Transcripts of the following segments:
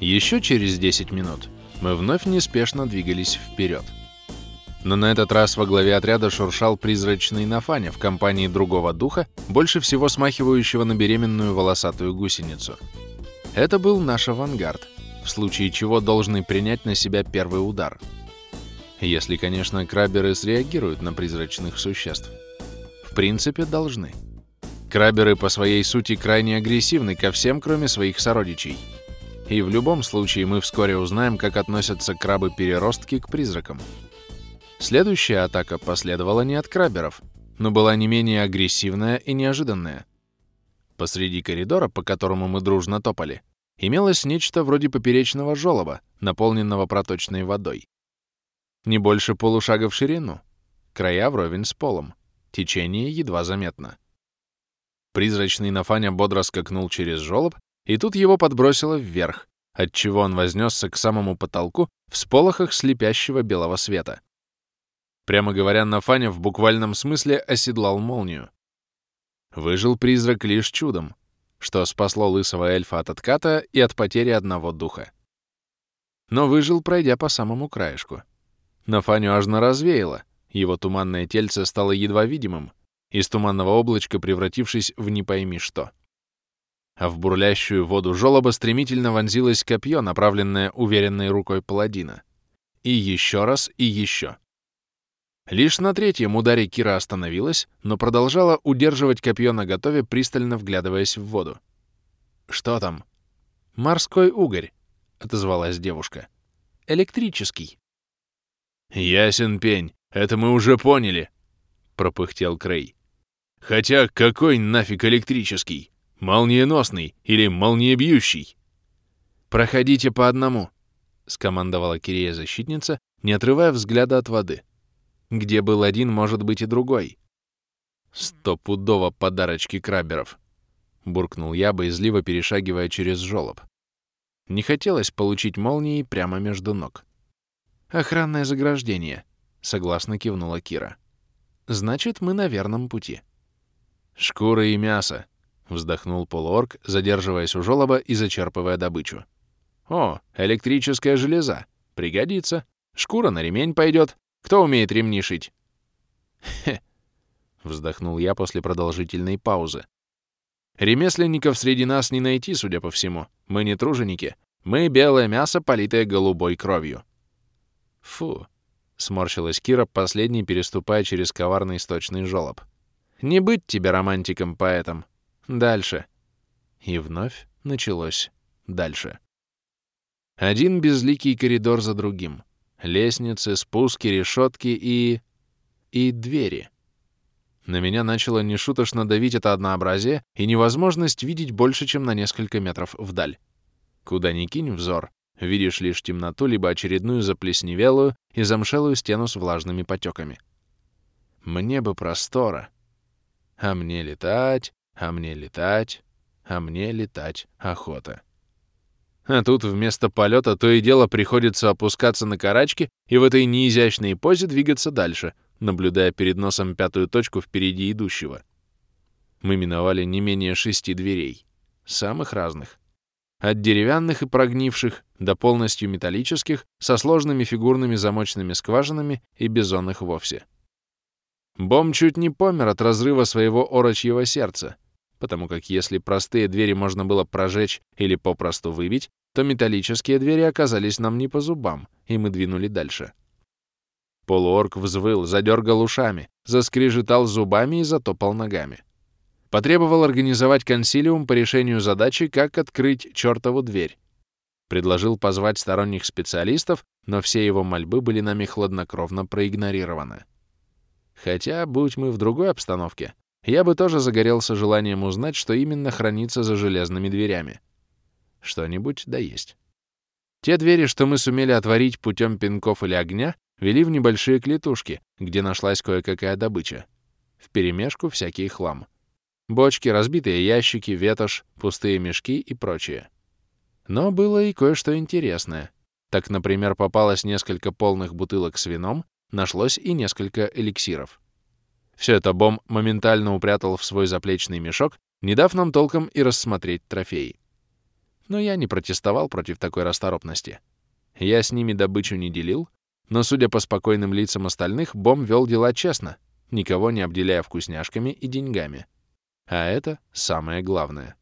Еще через 10 минут мы вновь неспешно двигались вперед. Но на этот раз во главе отряда шуршал призрачный Нафаня в компании другого духа, больше всего смахивающего на беременную волосатую гусеницу. Это был наш авангард, в случае чего должны принять на себя первый удар. Если, конечно, краберы среагируют на призрачных существ. В принципе, должны. Краберы по своей сути крайне агрессивны ко всем, кроме своих сородичей. И в любом случае мы вскоре узнаем, как относятся крабы-переростки к призракам. Следующая атака последовала не от краберов, но была не менее агрессивная и неожиданная. Посреди коридора, по которому мы дружно топали, имелось нечто вроде поперечного желоба, наполненного проточной водой. Не больше полушага в ширину, края вровень с полом, течение едва заметно. Призрачный Нафаня бодро скакнул через желоб, и тут его подбросило вверх, отчего он вознесся к самому потолку в сполохах слепящего белого света. Прямо говоря, Нафаня в буквальном смысле оседлал молнию. Выжил призрак лишь чудом, что спасло лысого эльфа от отката и от потери одного духа. Но выжил, пройдя по самому краешку. Нафаню аж развеяло, его туманное тельце стало едва видимым, из туманного облачка превратившись в не пойми что. А в бурлящую воду желоба стремительно вонзилось копье, направленное уверенной рукой паладина. И еще раз, и еще. Лишь на третьем ударе Кира остановилась, но продолжала удерживать копье наготове, пристально вглядываясь в воду. «Что там?» «Морской угорь», — отозвалась девушка. «Электрический». «Ясен пень, это мы уже поняли», — пропыхтел Крей. «Хотя какой нафиг электрический? Молниеносный или молниебьющий?» «Проходите по одному», — скомандовала Кирея-защитница, не отрывая взгляда от воды. «Где был один, может быть и другой». «Стопудово подарочки краберов», — буркнул я, боязливо перешагивая через желоб. Не хотелось получить молнией прямо между ног. «Охранное заграждение», — согласно кивнула Кира. «Значит, мы на верном пути». «Шкуры и мясо», — вздохнул полуорк, задерживаясь у желоба и зачерпывая добычу. «О, электрическая железа. Пригодится. Шкура на ремень пойдет. Кто умеет ремни шить?» «Хе», — вздохнул я после продолжительной паузы. «Ремесленников среди нас не найти, судя по всему. Мы не труженики. Мы белое мясо, политое голубой кровью». «Фу», — сморщилась Кира, последней переступая через коварный сточный желоб. «Не быть тебе романтиком-поэтом. Дальше». И вновь началось дальше. Один безликий коридор за другим. Лестницы, спуски, решетки и двери. На меня начало нешуточно давить это однообразие и невозможность видеть больше, чем на несколько метров вдаль. Куда ни кинь взор, видишь лишь темноту, либо очередную заплесневелую и замшелую стену с влажными потеками. Мне бы простора. А мне летать, а мне летать, а мне летать охота. А тут вместо полета то и дело приходится опускаться на карачки и в этой неизящной позе двигаться дальше, наблюдая перед носом пятую точку впереди идущего. Мы миновали не менее 6 дверей, самых разных. От деревянных и прогнивших до полностью металлических, со сложными фигурными замочными скважинами и бизонных вовсе. Бом чуть не помер от разрыва своего орочьего сердца, потому как если простые двери можно было прожечь или попросту выбить, то металлические двери оказались нам не по зубам, и мы двинули дальше. Полуорк взвыл, задергал ушами, заскрежетал зубами и затопал ногами. Потребовал организовать консилиум по решению задачи, как открыть чертову дверь. Предложил позвать сторонних специалистов, но все его мольбы были нами хладнокровно проигнорированы. Хотя, будь мы в другой обстановке, я бы тоже загорелся желанием узнать, что именно хранится за железными дверями. Что-нибудь да есть. Те двери, что мы сумели отворить путем пинков или огня, вели в небольшие клетушки, где нашлась кое-какая добыча. Вперемешку всякий хлам. Бочки, разбитые ящики, ветошь, пустые мешки и прочее. Но было и кое-что интересное. Так, например, попалось несколько полных бутылок с вином, нашлось и несколько эликсиров. Все это Бом моментально упрятал в свой заплечный мешок, не дав нам толком и рассмотреть трофеи. но я не протестовал против такой расторопности. Я с ними добычу не делил, но, судя по спокойным лицам остальных, Бом вел дела честно, никого не обделяя вкусняшками и деньгами. А это самое главное.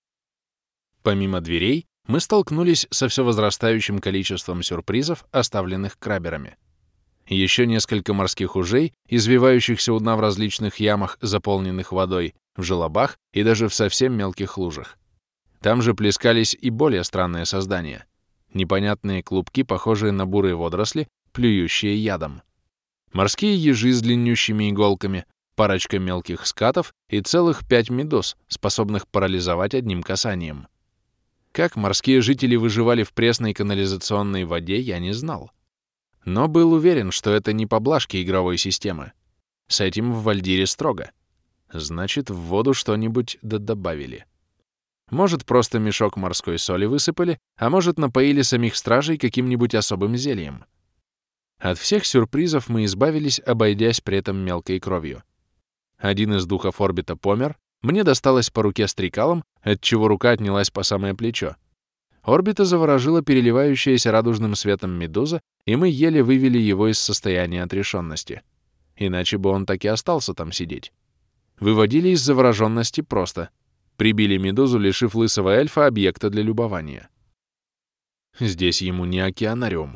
Помимо дверей, мы столкнулись со все возрастающим количеством сюрпризов, оставленных краберами. Еще несколько морских ужей, извивающихся у дна в различных ямах, заполненных водой, в желобах и даже в совсем мелких лужах. Там же плескались и более странные создания. Непонятные клубки, похожие на бурые водоросли, плюющие ядом. Морские ежи с длиннющими иголками, парочка мелких скатов и целых 5 медуз, способных парализовать одним касанием. Как морские жители выживали в пресной канализационной воде, я не знал. Но был уверен, что это не поблажки игровой системы. С этим в Вальдире строго. Значит, в воду что-нибудь добавили. Может, просто мешок морской соли высыпали, а может, напоили самих стражей каким-нибудь особым зельем. От всех сюрпризов мы избавились, обойдясь при этом мелкой кровью. Один из духов орбита помер, мне досталось по руке стрекалом, отчего рука отнялась по самое плечо. Орбита заворожила переливающаяся радужным светом медуза, и мы еле вывели его из состояния отрешенности. Иначе бы он так и остался там сидеть. Выводили из завороженности просто. Прибили медузу, лишив лысого эльфа объекта для любования. Здесь ему не океанариум.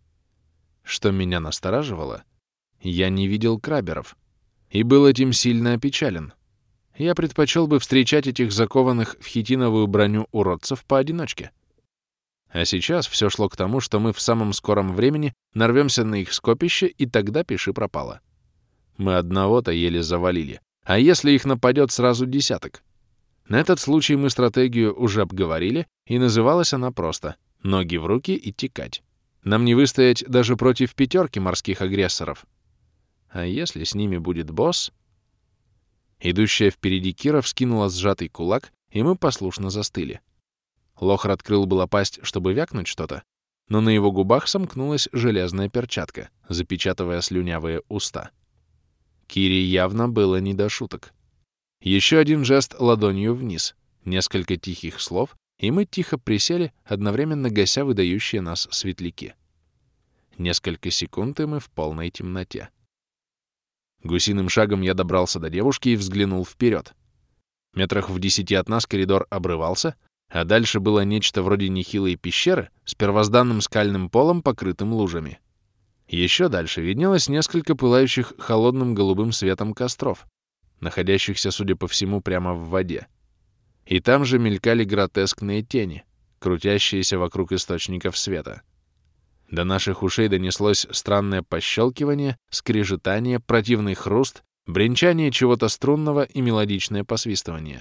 Что меня настораживало, я не видел краберов, и был этим сильно опечален. Я предпочел бы встречать этих закованных в хитиновую броню уродцев поодиночке. А сейчас все шло к тому, что мы в самом скором времени нарвемся на их скопище, и тогда пиши пропало. Мы одного-то еле завалили, а если их нападет сразу десяток? На этот случай мы стратегию уже обговорили, и называлась она просто «ноги в руки и текать». Нам не выстоять даже против 5 морских агрессоров. А если с ними будет босс? Идущая впереди Кира вскинула сжатый кулак, и мы послушно застыли. Лохр открыл было пасть, чтобы вякнуть что-то, но на его губах сомкнулась железная перчатка, запечатывая слюнявые уста. Кире явно было не до шуток. Еще один жест ладонью вниз, несколько тихих слов, и мы тихо присели, одновременно гася выдающие нас светляки. Несколько секунд, и мы в полной темноте. Гусиным шагом я добрался до девушки и взглянул вперед. Метрах в 10 от нас коридор обрывался, а дальше было нечто вроде нехилой пещеры с первозданным скальным полом, покрытым лужами. Еще дальше виднелось несколько пылающих холодным голубым светом костров, находящихся, судя по всему, прямо в воде. И там же мелькали гротескные тени, крутящиеся вокруг источников света. До наших ушей донеслось странное пощелкивание, скрежетание, противный хруст, бренчание чего-то струнного и мелодичное посвистывание.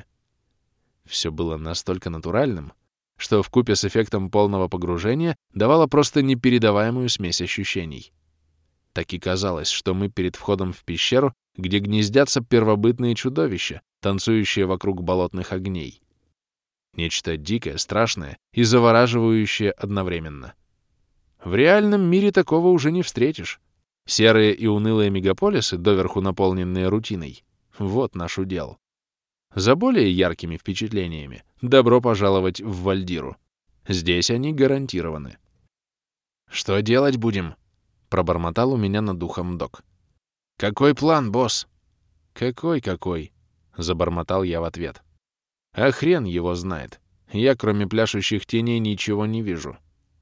Все было настолько натуральным, что вкупе с эффектом полного погружения давало просто непередаваемую смесь ощущений. Так и казалось, что мы перед входом в пещеру, где гнездятся первобытные чудовища, танцующие вокруг болотных огней. Нечто дикое, страшное и завораживающее одновременно. В реальном мире такого уже не встретишь. Серые и унылые мегаполисы, доверху наполненные рутиной, вот наш удел. За более яркими впечатлениями добро пожаловать в Вальдиру. Здесь они гарантированы. «Что делать будем?» — пробормотал у меня над ухом док. «Какой план, босс?» «Какой?» — забормотал я в ответ. «А хрен его знает. Я, кроме пляшущих теней, ничего не вижу».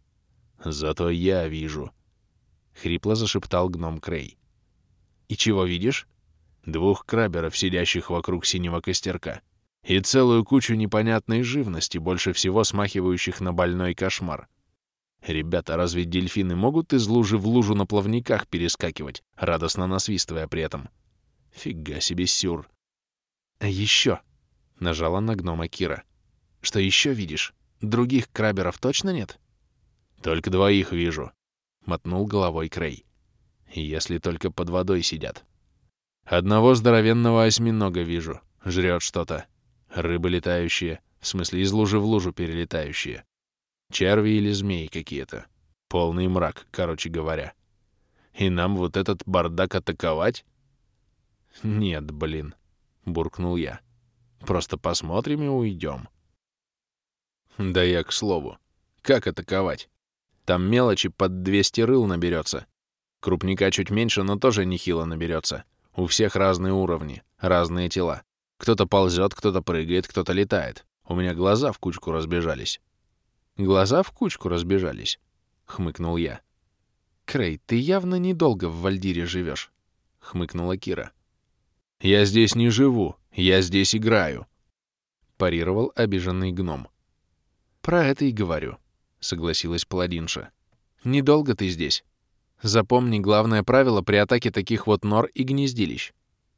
«Зато я вижу», — хрипло зашептал гном Крей. «И чего видишь?» 2 краберов, сидящих вокруг синего костерка, и целую кучу непонятной живности, больше всего смахивающих на больной кошмар. Ребята, разве дельфины могут из лужи в лужу на плавниках перескакивать, радостно насвистывая при этом? Фига себе сюр. «А еще!» — нажала на гнома Кира. «Что еще видишь? Других краберов точно нет?» «Только 2 вижу», — мотнул головой Крей. «Если только под водой сидят. Одного здоровенного осьминога вижу, жрет что-то. Рыбы летающие, в смысле из лужи в лужу перелетающие. Черви или змеи какие-то. Полный мрак, короче говоря. И нам вот этот бардак атаковать?» «Нет, блин», — буркнул я. «Просто посмотрим и уйдем». Да я к слову. Как атаковать? Там мелочи под 200 рыл наберется. Крупника чуть меньше, но тоже нехило наберется. У всех разные уровни, разные тела. Кто-то ползет, кто-то прыгает, кто-то летает. У меня глаза в кучку разбежались. Глаза в кучку разбежались, хмыкнул я. Крей, ты явно недолго в Вальдире живешь, хмыкнула Кира. Я здесь не живу, я здесь играю, парировал обиженный гном. Про это и говорю, согласилась паладинша. Недолго ты здесь. Запомни главное правило при атаке таких вот нор и гнездилищ.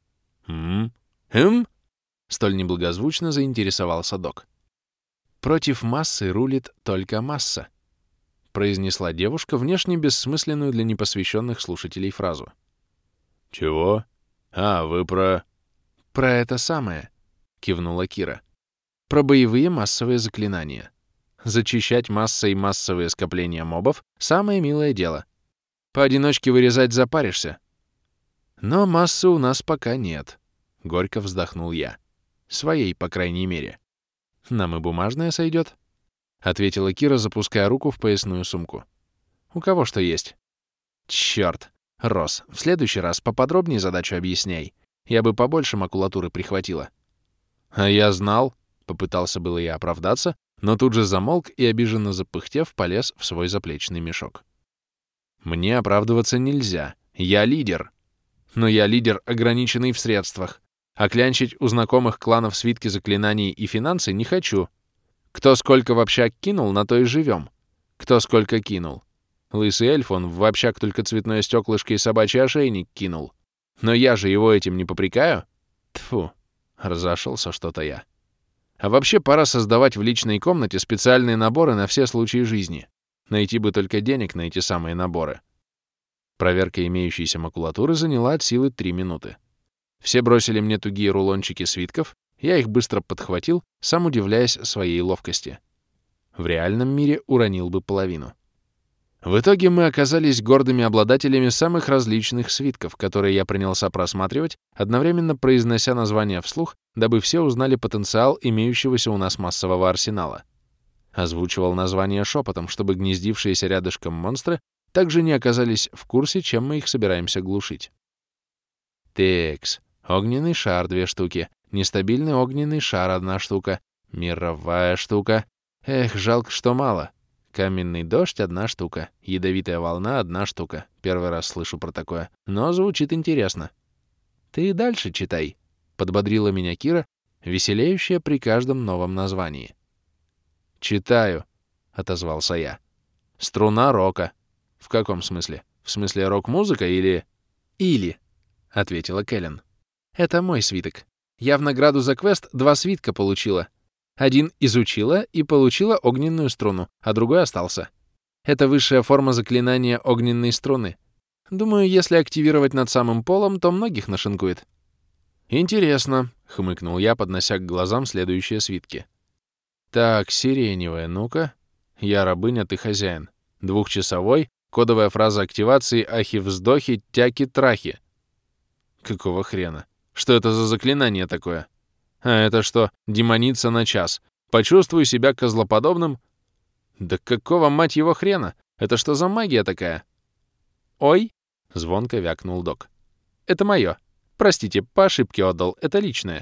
Столь неблагозвучно заинтересовался док. Против массы рулит только масса, произнесла девушка внешне бессмысленную для непосвященных слушателей фразу. Чего? А, вы про... Про это самое, кивнула Кира. Про боевые массовые заклинания. Зачищать массой массовые скопления мобов — самое милое дело. Поодиночке вырезать запаришься. Но массы у нас пока нет, — горько вздохнул я. Своей, по крайней мере. Нам и бумажная сойдет, — ответила Кира, запуская руку в поясную сумку. У кого что есть? Чёрт, Рос, в следующий раз поподробнее задачу объясняй. Я бы побольше макулатуры прихватила. А я знал, — попытался было я оправдаться, но тут же замолк и, обиженно запыхтев, полез в свой заплечный мешок. Мне оправдываться нельзя. Я лидер. Но я лидер, ограниченный в средствах. А клянчить у знакомых кланов свитки заклинаний и финансы не хочу. Кто сколько в общак кинул, на то и живем. Кто сколько кинул. Лысый эльф, он в общак только цветное стеклышко и собачий ошейник кинул. Но я же его этим не попрекаю. Тьфу, разошелся что-то я. А вообще пора создавать в личной комнате специальные наборы на все случаи жизни. Найти бы только денег на эти самые наборы. Проверка имеющейся макулатуры заняла от силы 3 минуты. Все бросили мне тугие рулончики свитков, я их быстро подхватил, сам удивляясь своей ловкости. В реальном мире уронил бы половину. В итоге мы оказались гордыми обладателями самых различных свитков, которые я принялся просматривать, одновременно произнося названия вслух, дабы все узнали потенциал имеющегося у нас массового арсенала. Озвучивал названия шепотом, чтобы гнездившиеся рядышком монстры также не оказались в курсе, чем мы их собираемся глушить. Текс. Огненный шар — 2 штуки. Нестабильный огненный шар — 1 штука. Мировая штука. Эх, жалко, что мало. Каменный дождь — 1 штука. Ядовитая волна — 1 штука. Первый раз слышу про такое. Но звучит интересно. Ты дальше читай, — подбодрила меня Кира, веселеющая при каждом новом названии. «Читаю», — отозвался я. «Струна рока». «В каком смысле? В смысле рок-музыка или...» «Или», — ответила Кэлен. «Это мой свиток. Я в награду за квест 2 свитка получила. Один изучила и получила огненную струну, а другой остался. Это высшая форма заклинания огненной струны. Думаю, если активировать над самым полом, то многих нашинкует». «Интересно», — хмыкнул я, поднося к глазам следующие свитки. «Так, сиреневая, ну-ка. Я рабыня, ты хозяин. 2-часовой, кодовая фраза активации ахи-вздохи, тяки-трахи». Какого хрена? Что это за заклинание такое? А это что, демоница на час? Почувствуй себя козлоподобным? Да какого, мать его, хрена? Это что за магия такая? «Ой!» — звонко вякнул док. «Это мое. Простите, по ошибке отдал. Это личное».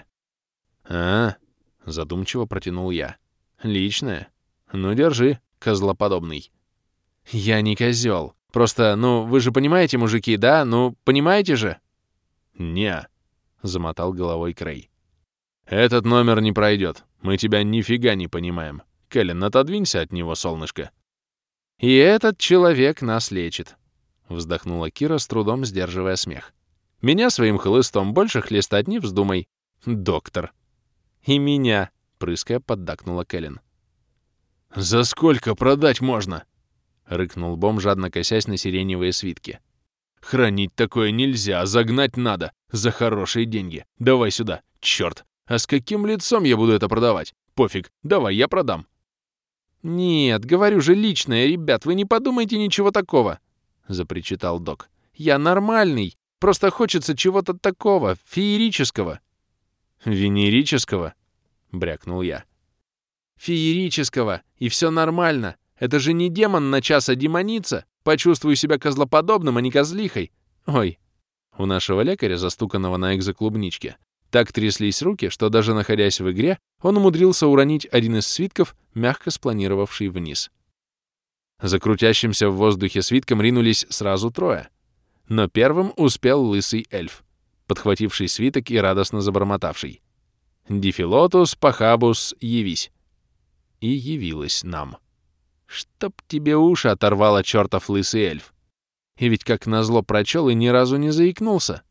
Задумчиво протянул я. «Личное? Ну, держи, козлоподобный». «Я не козел. Просто, вы же понимаете, мужики, да? Понимаете же?» «Не», — замотал головой Крей. «Этот номер не пройдет. Мы тебя нифига не понимаем. Кэлен, отодвинься от него, солнышко». «И этот человек нас лечит», — вздохнула Кира, с трудом сдерживая смех. «Меня своим хлыстом больше хлестать не вздумай, доктор». «И меня», — прыская, поддакнула Кэлен. «За сколько продать можно?» — рыкнул Бом, жадно косясь на сиреневые свитки. «Хранить такое нельзя, загнать надо. За хорошие деньги. Давай сюда. Чёрт! А с каким лицом я буду это продавать? Пофиг, давай, я продам». «Нет, говорю же, личное, ребят, вы не подумайте ничего такого», — запричитал док. «Я нормальный. Просто хочется чего-то такого, феерического». «Венерического?» — брякнул я. Феерического, и все нормально. Это же не демон на час, а демоница. Почувствую себя козлоподобным, а не козлихой. Ой. У нашего лекаря, застуканного на экзоклубничке, так тряслись руки, что даже находясь в игре, он умудрился уронить один из свитков, мягко спланировавший вниз. За крутящимся в воздухе свитком ринулись сразу трое. Но первым успел лысый эльф, подхвативший свиток и радостно забормотавший: «Дифилотус, пахабус, явись!» И явилась нам. Чтоб тебе уши оторвало, чертов лысый эльф. И ведь как назло прочел и ни разу не заикнулся.